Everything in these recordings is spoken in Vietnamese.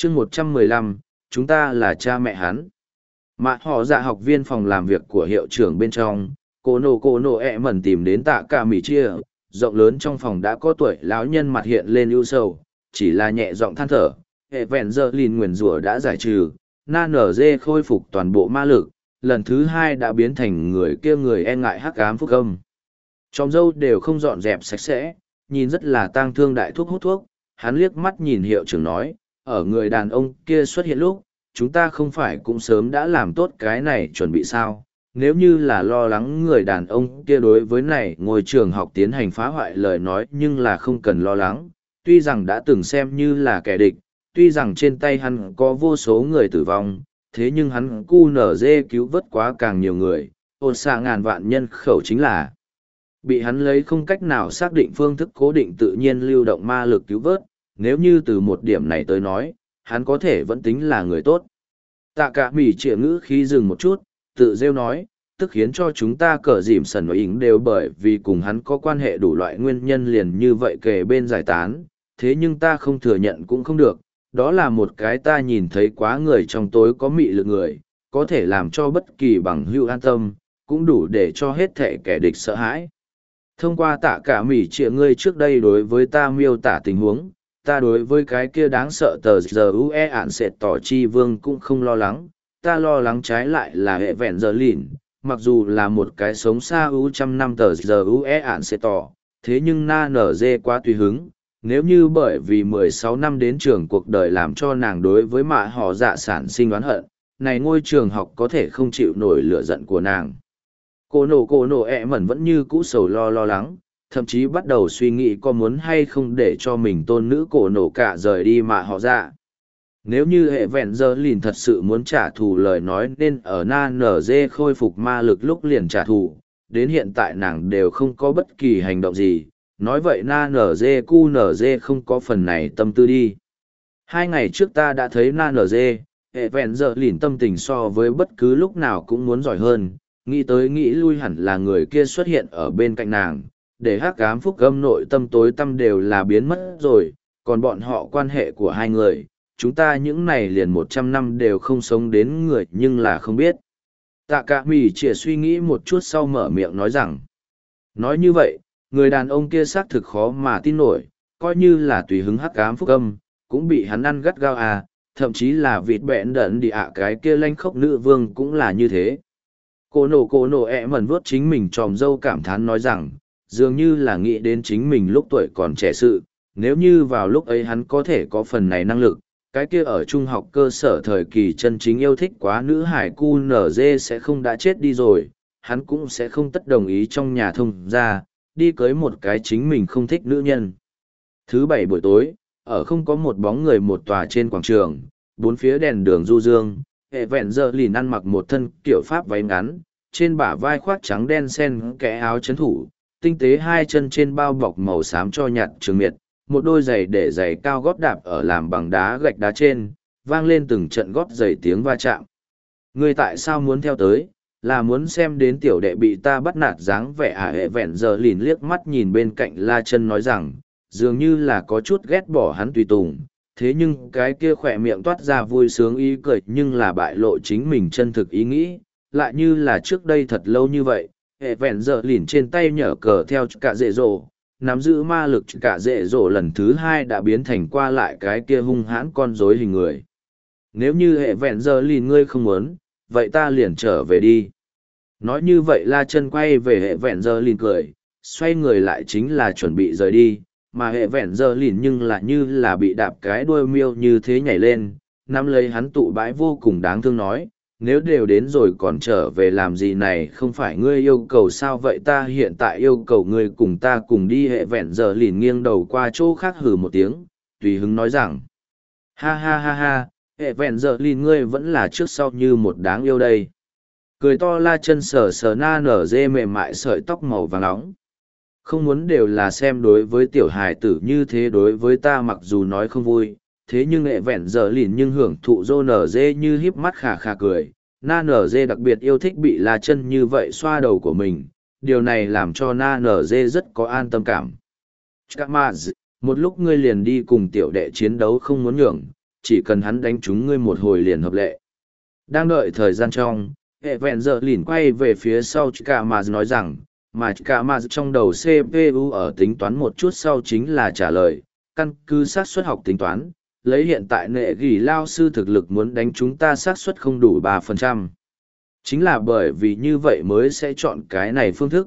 chương 115, chúng ta là cha mẹ hắn. Mà họ dạ học viên phòng làm việc của hiệu trưởng bên trong, cô nô ẹ mẩn tìm đến tạ cả mì chia, rộng lớn trong phòng đã có tuổi lão nhân mặt hiện lên ưu sầu, chỉ là nhẹ giọng than thở, hệ vẹn giờ lìn nguyền rủa đã giải trừ, na nở dê khôi phục toàn bộ ma lực, lần thứ hai đã biến thành người kia người e ngại hắc ám phúc âm. Chòm dâu đều không dọn dẹp sạch sẽ, nhìn rất là tang thương đại thuốc hút thuốc, hắn liếc mắt nhìn hiệu trưởng nói, ở người đàn ông kia xuất hiện lúc, chúng ta không phải cũng sớm đã làm tốt cái này chuẩn bị sao, nếu như là lo lắng người đàn ông kia đối với này ngôi trường học tiến hành phá hoại lời nói nhưng là không cần lo lắng, tuy rằng đã từng xem như là kẻ địch, tuy rằng trên tay hắn có vô số người tử vong, thế nhưng hắn cu nở dê cứu vớt quá càng nhiều người, ôn xạ ngàn vạn nhân khẩu chính là bị hắn lấy không cách nào xác định phương thức cố định tự nhiên lưu động ma lực cứu vớt, nếu như từ một điểm này tới nói, hắn có thể vẫn tính là người tốt. Tạ cả mỉ trịa ngữ khí dừng một chút, tự rêu nói, tức khiến cho chúng ta cờ dìm sần và ính đều bởi vì cùng hắn có quan hệ đủ loại nguyên nhân liền như vậy kề bên giải tán, thế nhưng ta không thừa nhận cũng không được, đó là một cái ta nhìn thấy quá người trong tối có mị lực người, có thể làm cho bất kỳ bằng hữu an tâm, cũng đủ để cho hết thể kẻ địch sợ hãi. Thông qua tạ cả mỉ trịa ngươi trước đây đối với ta miêu tả tình huống, ta đối với cái kia đáng sợ tờ giờ ue ạn sệt tỏ chi vương cũng không lo lắng, ta lo lắng trái lại là hệ vẹn giờ lìn, mặc dù là một cái sống xa ưu trăm năm tờ giờ ue ạn sệt tỏ, thế nhưng na nở dê quá tùy hứng, nếu như bởi vì 16 năm đến trường cuộc đời làm cho nàng đối với mạ họ dạ sản sinh oán hận, này ngôi trường học có thể không chịu nổi lửa giận của nàng. Cô nổ ẹ mẩn vẫn như cũ sầu lo lắng, thậm chí bắt đầu suy nghĩ có muốn hay không để cho mình tôn nữ cổ nổ cả rời đi mà họ dạ. Nếu như hệ vẹn giờ lìn thật sự muốn trả thù lời nói nên ở na nở dê khôi phục ma lực lúc liền trả thù, đến hiện tại nàng đều không có bất kỳ hành động gì, nói vậy na nở dê cu nở dê không có phần này tâm tư đi. 2 ngày trước ta đã thấy na nở dê, hệ vẹn giờ lìn tâm tình so với bất cứ lúc nào cũng muốn giỏi hơn, nghĩ tới nghĩ lui hẳn là người kia xuất hiện ở bên cạnh nàng, để hắc ám phúc âm nội tâm tối tâm đều là biến mất rồi, còn bọn họ quan hệ của hai người, chúng ta những này liền 100 năm đều không sống đến người nhưng là không biết. Tạ cả mỉ chỉ suy nghĩ một chút sau mở miệng nói rằng, nói như vậy, người đàn ông kia xác thực khó mà tin nổi, coi như là tùy hứng hắc ám phúc âm, cũng bị hắn ăn gắt gao à, thậm chí là vịt bẹn đẩn đi ạ cái kia lanh khốc nữ vương cũng là như thế. Cô nổ ẹ mẩn vuốt chính mình tròm dâu cảm thán nói rằng, dường như là nghĩ đến chính mình lúc tuổi còn trẻ sự, nếu như vào lúc ấy hắn có thể có phần này năng lực, cái kia ở trung học cơ sở thời kỳ chân chính yêu thích quá nữ hải cu nở dê sẽ không đã chết đi rồi, hắn cũng sẽ không tất đồng ý trong nhà thông ra, đi cưới một cái chính mình không thích nữ nhân. Thứ 7 buổi tối, ở không có một bóng người một tòa trên quảng trường, 4 phía đèn đường du dương, hệ vẹn giờ lìn ăn mặc một thân kiểu pháp váy ngắn, trên bả vai khoác trắng đen sen kẽ áo chấn thủ, tinh tế 2 chân trên bao bọc màu xám cho nhạt trường miệt, một đôi giày để giày cao gót đạp ở làm bằng đá gạch đá trên, vang lên từng trận gót giày tiếng va chạm. Ngươi tại sao muốn theo tới, là muốn xem đến tiểu đệ bị ta bắt nạt dáng vẻ à? Hệ vẹn giờ lìn liếc mắt nhìn bên cạnh La Chân nói rằng, dường như là có chút ghét bỏ hắn tùy tùng, thế nhưng cái kia khỏe miệng toát ra vui sướng ý cười nhưng là bại lộ chính mình chân thực ý nghĩ, lại như là trước đây thật lâu như vậy, hệ vẹn giờ lìn trên tay nhở cờ theo cả dễ dỗ, nắm giữ ma lực cả dễ dỗ lần thứ 2 đã biến thành qua lại cái kia hung hãn con rối hình người. Nếu như hệ vẹn giờ lìn ngươi không muốn, vậy ta liền trở về đi. Nói như vậy La Chân quay về hệ vẹn giờ lìn cười, xoay người lại chính là chuẩn bị rời đi, mà hệ vẹn giờ lìn nhưng là như là bị đạp cái đuôi miêu như thế nhảy lên, nắm lấy hắn tụ bãi vô cùng đáng thương nói, nếu đều đến rồi còn trở về làm gì này, không phải ngươi yêu cầu sao? Vậy ta hiện tại yêu cầu ngươi cùng ta cùng đi. Hệ vẹn giờ lìn nghiêng đầu qua chỗ khác hừ một tiếng, tùy hứng nói rằng, ha ha ha ha, hệ vẹn giờ lìn ngươi vẫn là trước sau như một đáng yêu đây. Cười to La Chân sờ sờ na nở dê mềm mại sợi tóc màu vàng nóng. Không muốn đều là xem đối với tiểu hài tử như thế đối với ta mặc dù nói không vui, thế nhưng hệ vẹn giờ lìn nhưng hưởng thụ dô nở dê như híp mắt khà khà cười. Na nở dê đặc biệt yêu thích bị La Chân như vậy xoa đầu của mình, điều này làm cho na nở dê rất có an tâm cảm. Một lúc ngươi liền đi cùng tiểu đệ chiến đấu không muốn nhường, chỉ cần hắn đánh trúng ngươi một hồi liền hợp lệ. Đang đợi thời gian trong, hệ vẹn giờ lìn quay về phía sau cả mà nói rằng, mà cả mà trong đầu CPU ở tính toán một chút sau chính là trả lời, căn cứ xác suất học tính toán, lấy hiện tại nệ gỉ lao sư thực lực muốn đánh chúng ta xác suất không đủ 3%. Chính là bởi vì như vậy mới sẽ chọn cái này phương thức,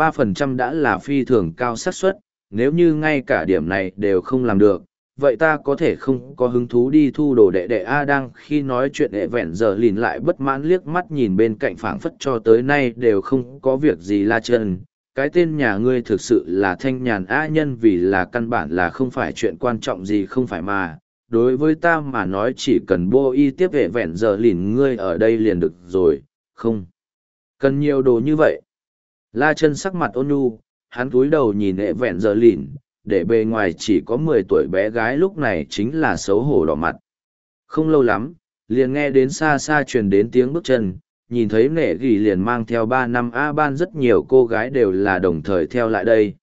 3% đã là phi thường cao xác suất, nếu như ngay cả điểm này đều không làm được, vậy ta có thể không có hứng thú đi thu đồ đệ đệ A đang khi nói chuyện hệ vẹn giờ lìn lại bất mãn liếc mắt nhìn bên cạnh phảng phất cho tới nay đều không có việc gì la chân. Cái tên nhà ngươi thực sự là thanh nhàn A nhân vì là căn bản là không phải chuyện quan trọng gì không phải mà. Đối với ta mà nói chỉ cần bô y tiếp hệ vẹn giờ lìn ngươi ở đây liền được rồi, không cần nhiều đồ như vậy. La chân sắc mặt ôn nhu, hắn cúi đầu nhìn hệ vẹn giờ lìn, để bề ngoài chỉ có 10 tuổi bé gái lúc này chính là xấu hổ đỏ mặt. Không lâu lắm, liền nghe đến xa xa truyền đến tiếng bước chân, nhìn thấy nệ gỉ liền mang theo 3 năm A ban rất nhiều cô gái đều là đồng thời theo lại đây.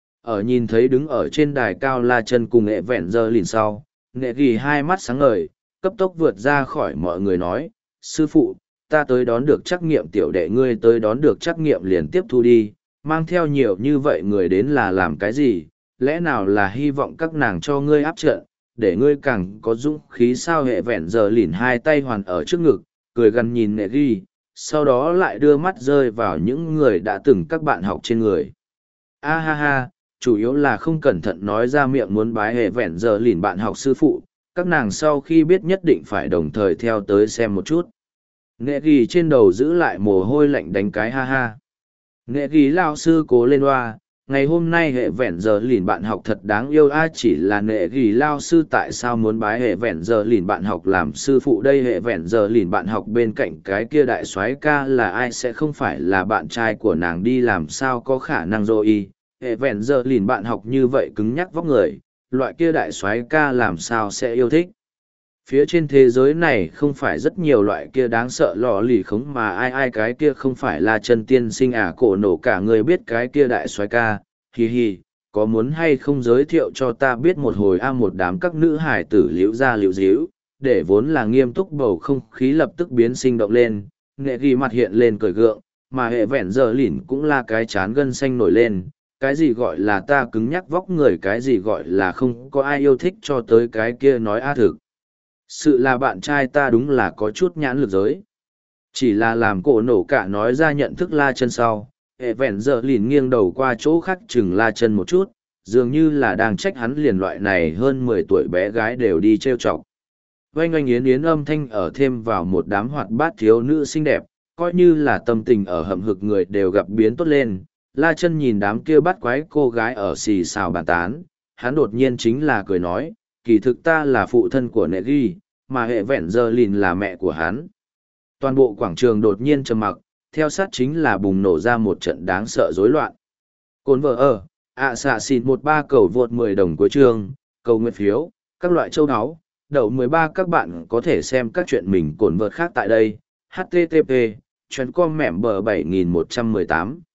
Ở nhìn thấy đứng ở trên đài cao La chân cùng hệ vẹn giờ lìn sau, nệ gỉ hai mắt sáng ngời, cấp tốc vượt ra khỏi mọi người nói, sư phụ, ta tới đón được trắc nghiệm tiểu đệ ngươi tới đón được trắc nghiệm liền tiếp thu đi, mang theo nhiều như vậy người đến là làm cái gì, lẽ nào là hy vọng các nàng cho ngươi áp trận, để ngươi càng có dũng khí sao hệ vẹn giờ lìn hai tay hoàn ở trước ngực, cười gần nhìn nệ ghi, sau đó lại đưa mắt rơi vào những người đã từng các bạn học trên người. A ha ha, chủ yếu là không cẩn thận nói ra miệng muốn bái hệ vẹn giờ lìn bạn học sư phụ, các nàng sau khi biết nhất định phải đồng thời theo tới xem một chút. Nệ ghi trên đầu giữ lại mồ hôi lạnh đánh cái ha ha. Nệ ghi lao sư cố lên hoa, ngày hôm nay hệ vẹn giờ lìn bạn học thật đáng yêu a chỉ là nệ ghi lao sư tại sao muốn bái hệ vẹn giờ lìn bạn học làm sư phụ đây hệ vẹn giờ lìn bạn học bên cạnh cái kia đại soái ca là ai sẽ không phải là bạn trai của nàng đi làm sao có khả năng rồi hệ vẹn giờ lìn bạn học như vậy cứng nhắc vóc người, loại kia đại soái ca làm sao sẽ yêu thích. Phía trên thế giới này không phải rất nhiều loại kia đáng sợ lò lì khống mà ai cái kia không phải là chân tiên sinh à cổ nổ cả người biết cái kia đại soái ca, hi hi, có muốn hay không giới thiệu cho ta biết một hồi một đám các nữ hải tử liễu ra liễu díu, để vốn là nghiêm túc bầu không khí lập tức biến sinh động lên, nghệ ghi mặt hiện lên cười gượng, mà hệ vẹn giờ lỉn cũng là cái chán gân xanh nổi lên, cái gì gọi là ta cứng nhắc vóc người cái gì gọi là không có ai yêu thích cho tới cái kia nói thực. Sự là bạn trai ta đúng là có chút nhãn lực giới. Chỉ là làm cổ nổ cả nói ra nhận thức la chân sau, hệ vẹn giờ lìn nghiêng đầu qua chỗ khác chừng la chân một chút, dường như là đang trách hắn liền loại này hơn 10 tuổi bé gái đều đi trêu chọc. Oanh oanh yến yến âm thanh ở thêm vào một đám hoạt bát thiếu nữ xinh đẹp, coi như là tâm tình ở hậm hực người đều gặp biến tốt lên. La chân nhìn đám kia bắt quái cô gái ở xì xào bàn tán, hắn đột nhiên chính là cười nói, kỳ thực ta là phụ thân của nệ ghi, mà hệ vẹn giờ lìn là mẹ của hắn. Toàn bộ quảng trường đột nhiên trầm mặc, theo sát chính là bùng nổ ra một trận đáng sợ rối loạn. Cồn vợ ở, xạ xịn 13 cầu vượt 10 đồng cuối chương, cầu nguyện phiếu, các loại châu áo, đậu 13 các bạn có thể xem các chuyện mình cồn vợt khác tại đây, http, chuyến com mẻm bờ 7118.